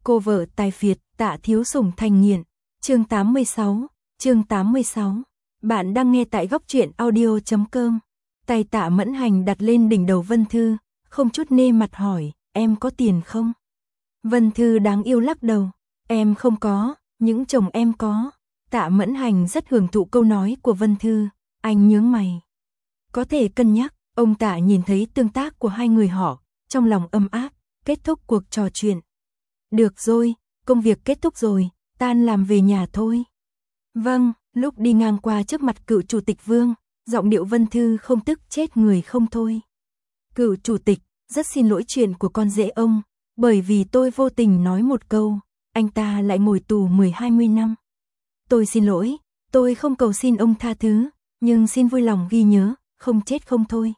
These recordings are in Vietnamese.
Cô vợ tài phiệt, Tạ Thiếu Sủng thành nghiện. Chương 86. Bạn đang nghe tại góc truyện audio.com. Tay Tạ Mẫn Hành đặt lên đỉnh đầu Vân Thư, không chút nê mặt hỏi, em có tiền không? Vân Thư đáng yêu lắc đầu, em không có, những chồng em có. Tạ Mẫn Hành rất hưởng thụ câu nói của Vân Thư, anh nhướng mày. Có thể cân nhắc, ông Tạ nhìn thấy tương tác của hai người họ, trong lòng ấm áp, kết thúc cuộc trò chuyện. Được rồi, công việc kết thúc rồi, tan làm về nhà thôi. Vâng, lúc đi ngang qua trước mặt cựu chủ tịch Vương, giọng điệu Vân Thư không tức chết người không thôi. Cựu chủ tịch, rất xin lỗi chuyện của con rể ông, bởi vì tôi vô tình nói một câu, anh ta lại ngồi tù 10-20 năm. Tôi xin lỗi, tôi không cầu xin ông tha thứ, nhưng xin vui lòng ghi nhớ, không chết không thôi.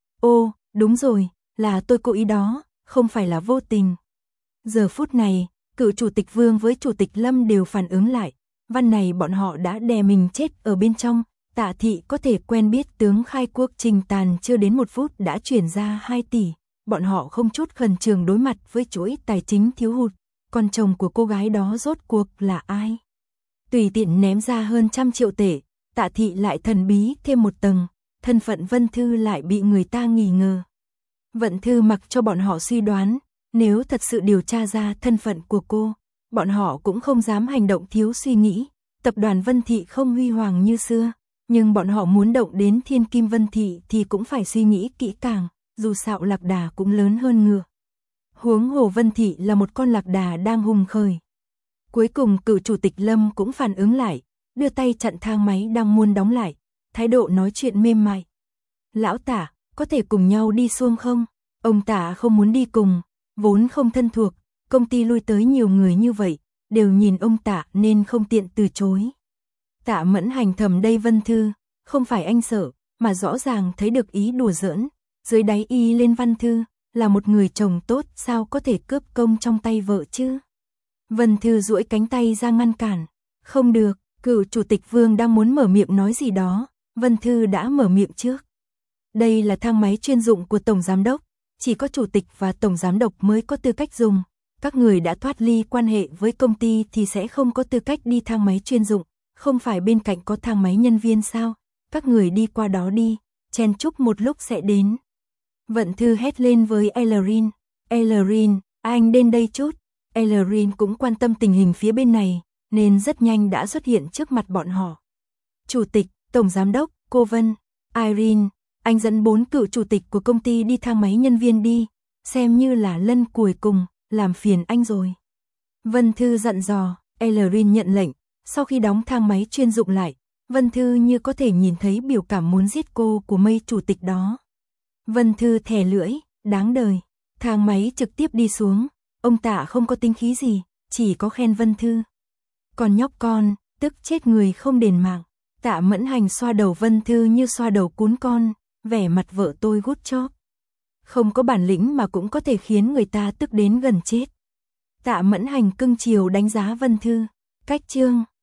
Ô, đúng rồi, là tôi cố ý đó, không phải là vô tình. Giờ phút này, cựu chủ tịch Vương với chủ tịch Lâm đều phản ứng lại, văn này bọn họ đã đè mình chết ở bên trong, Tạ thị có thể quen biết tướng khai quốc Trình Tàn chưa đến 1 phút đã chuyển ra 2 tỷ, bọn họ không chút khẩn trương đối mặt với chuỗi tài chính thiếu hụt, con chồng của cô gái đó rốt cuộc là ai? Tùy tiện ném ra hơn 100 triệu tệ, Tạ thị lại thần bí thêm một tầng, thân phận Vân Thư lại bị người ta nghi ngờ. Vân Thư mặc cho bọn họ suy đoán, nếu thật sự điều tra ra thân phận của cô, bọn họ cũng không dám hành động thiếu suy nghĩ. Tập đoàn Vân Thị không huy hoàng như xưa, nhưng bọn họ muốn động đến Thiên Kim Vân Thị thì cũng phải suy nghĩ kỹ càng, dù sao lạc đà cũng lớn hơn ngựa. Huống hồ Vân Thị là một con lạc đà đang hùng khởi. Cuối cùng cựu chủ tịch Lâm cũng phản ứng lại, đưa tay chặn thang máy đang muốn đóng lại, thái độ nói chuyện mềm mại. Lão Tạ, có thể cùng nhau đi xuông không? Ông Tạ không muốn đi cùng, vốn không thân thuộc, công ty lui tới nhiều người như vậy, đều nhìn ông Tạ nên không tiện từ chối. Tạ Mẫn Hành thầm đây Vân Thư, không phải anh sợ, mà rõ ràng thấy được ý đùa giỡn, dưới đáy y lên Vân Thư, là một người chồng tốt sao có thể cướp công trong tay vợ chứ? Vân Thư duỗi cánh tay ra ngăn cản, không được, cựu chủ tịch Vương đang muốn mở miệng nói gì đó, Vân Thư đã mở miệng trước. Đây là thang máy chuyên dụng của Tổng Giám đốc, chỉ có chủ tịch và Tổng Giám đốc mới có tư cách dùng, các người đã thoát ly quan hệ với công ty thì sẽ không có tư cách đi thang máy chuyên dụng, không phải bên cạnh có thang máy nhân viên sao, các người đi qua đó đi, chen chúc một lúc sẽ đến. Vân Thư hét lên với Ellerin, Ellerin, anh đến đây chút. Ellerin cũng quan tâm tình hình phía bên này, nên rất nhanh đã xuất hiện trước mặt bọn họ. Chủ tịch, Tổng Giám đốc, cô Vân, Irene, anh dẫn 4 cựu chủ tịch của công ty đi thang máy nhân viên đi, xem như là lần cuối cùng, làm phiền anh rồi. Vân Thư dặn dò, Ellerin nhận lệnh, sau khi đóng thang máy chuyên dụng lại, Vân Thư như có thể nhìn thấy biểu cảm muốn giết cô của mấy chủ tịch đó. Vân Thư thè lưỡi, đáng đời, thang máy trực tiếp đi xuống, ông Tạ không có tính khí gì, chỉ có khen Vân Thư. Còn nhóc con, tức chết người không đền mạng. Tạ Mẫn Hành xoa đầu Vân Thư như xoa đầu cún con, vẻ mặt vợ tôi good job. Không có bản lĩnh mà cũng có thể khiến người ta tức đến gần chết. Tạ Mẫn Hành cưng chiều đánh giá Vân Thư. Cách chương